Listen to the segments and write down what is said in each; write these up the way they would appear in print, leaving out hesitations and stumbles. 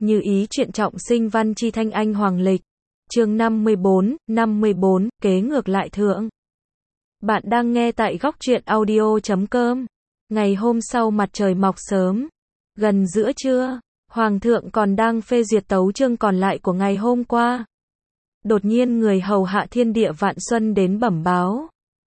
Như ý truyện trọng sinh văn chi thanh anh hoàng lịch. Chương 54, kế ngược lại thượng. Bạn đang nghe tại góc truyện audio.com. Ngày hôm sau mặt trời mọc sớm, gần giữa trưa, Hoàng thượng còn đang phê duyệt tấu chương còn lại của ngày hôm qua. Đột nhiên người hầu hạ thiên địa vạn xuân đến bẩm báo.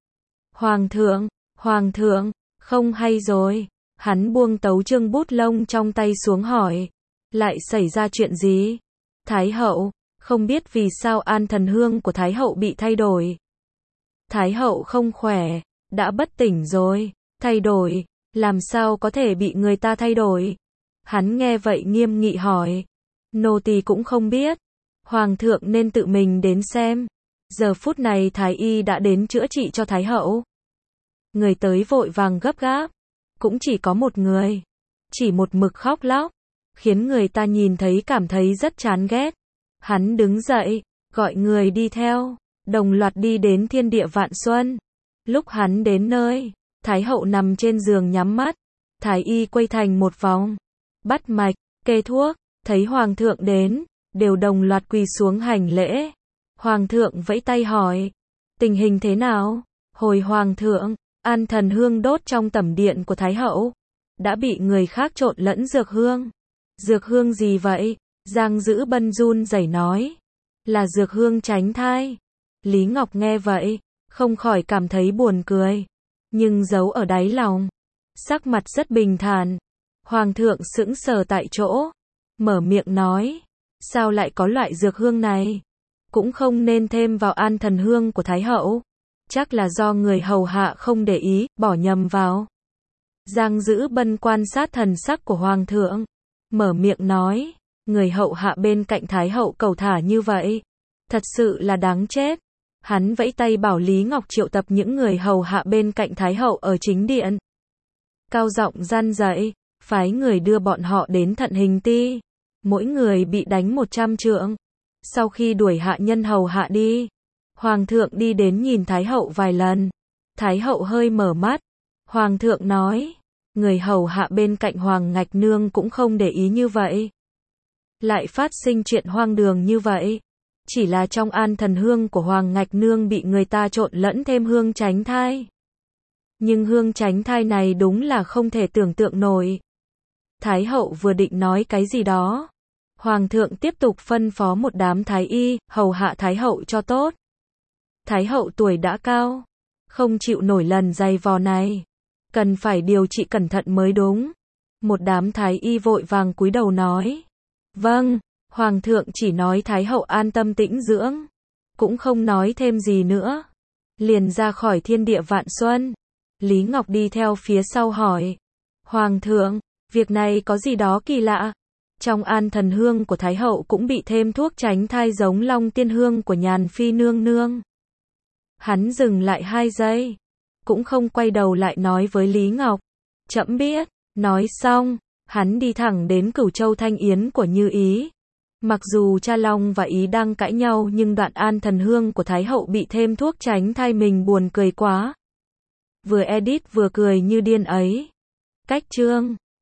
Hoàng thượng, không hay rồi. Hắn buông tấu chương bút lông trong tay xuống hỏi. Lại xảy ra chuyện gì? Thái hậu, không biết vì sao an thần hương của Thái hậu bị thay đổi. Thái hậu không khỏe, đã bất tỉnh rồi. Thay đổi, làm sao có thể bị người ta thay đổi? Hắn nghe vậy nghiêm nghị hỏi. Nô tỳ cũng không biết. Hoàng thượng nên tự mình đến xem. Giờ phút này Thái y đã đến chữa trị cho Thái hậu. Người tới vội vàng gấp gáp. Cũng chỉ có một người. Chỉ một mực khóc lóc. Khiến người ta nhìn thấy cảm thấy rất chán ghét. Hắn đứng dậy, gọi người đi theo. Đồng loạt đi đến thiên địa vạn xuân. Lúc hắn đến nơi, Thái hậu nằm trên giường nhắm mắt. Thái y quay thành một vòng. Bắt mạch, kê thuốc. Thấy hoàng thượng đến, đều đồng loạt quỳ xuống hành lễ. Hoàng thượng vẫy tay hỏi. Tình hình thế nào? Hồi hoàng thượng, an thần hương đốt trong tẩm điện của Thái hậu. Đã bị người khác trộn lẫn dược hương. Dược hương gì vậy? Giang Dữ Bân run rẩy nói. Là dược hương tránh thai. Lý Ngọc nghe vậy, không khỏi cảm thấy buồn cười. Nhưng giấu ở đáy lòng. Sắc mặt rất bình thản. Hoàng thượng sững sờ tại chỗ. Mở miệng nói. Sao lại có loại dược hương này? Cũng không nên thêm vào an thần hương của Thái hậu. Chắc là do người hầu hạ không để ý, bỏ nhầm vào. Giang Dữ Bân quan sát thần sắc của hoàng thượng. Mở miệng nói. Người hậu hạ bên cạnh Thái hậu cầu thả như vậy. Thật sự là đáng chết. Hắn vẫy tay bảo Lý Ngọc triệu tập những người hầu hạ bên cạnh Thái hậu ở chính điện. Cao giọng răn dạy. Phái người đưa bọn họ đến Thận Hình Ti. Mỗi người bị đánh 100 trượng. Sau khi đuổi hạ nhân hầu hạ đi, hoàng thượng đi đến nhìn Thái hậu vài lần. Thái hậu hơi mở mắt. Hoàng thượng nói. Người hầu hạ bên cạnh Hoàng Ngạch Nương cũng không để ý như vậy. Lại phát sinh chuyện hoang đường như vậy. Chỉ là trong an thần hương của Hoàng Ngạch Nương bị người ta trộn lẫn thêm hương tránh thai. Nhưng hương tránh thai này đúng là không thể tưởng tượng nổi. Thái hậu vừa định nói cái gì đó. Hoàng thượng tiếp tục phân phó một đám thái y, hầu hạ Thái hậu cho tốt. Thái hậu tuổi đã cao. Không chịu nổi lần dày vò này. Cần phải điều trị cẩn thận mới đúng. Một đám thái y vội vàng cúi đầu nói. Vâng, hoàng thượng chỉ nói Thái hậu an tâm tĩnh dưỡng. Cũng không nói thêm gì nữa. Liền ra khỏi thiên địa vạn xuân. Lý Ngọc đi theo phía sau hỏi. Hoàng thượng, việc này có gì đó kỳ lạ. Trong an thần hương của Thái hậu cũng bị thêm thuốc tránh thai giống Long Tiên hương của Nhàn Phi nương nương. Hắn dừng lại 2 giây. Cũng không quay đầu lại nói với Lý Ngọc. Trẫm biết. Nói xong, hắn đi thẳng đến Cửu Châu Thanh Yến của Như Ý. Mặc dù cha Long và Ý đang cãi nhau nhưng đoạn an thần hương của Thái hậu bị thêm thuốc tránh thai mình buồn cười quá. Vừa edit vừa cười như điên ấy. Cách chương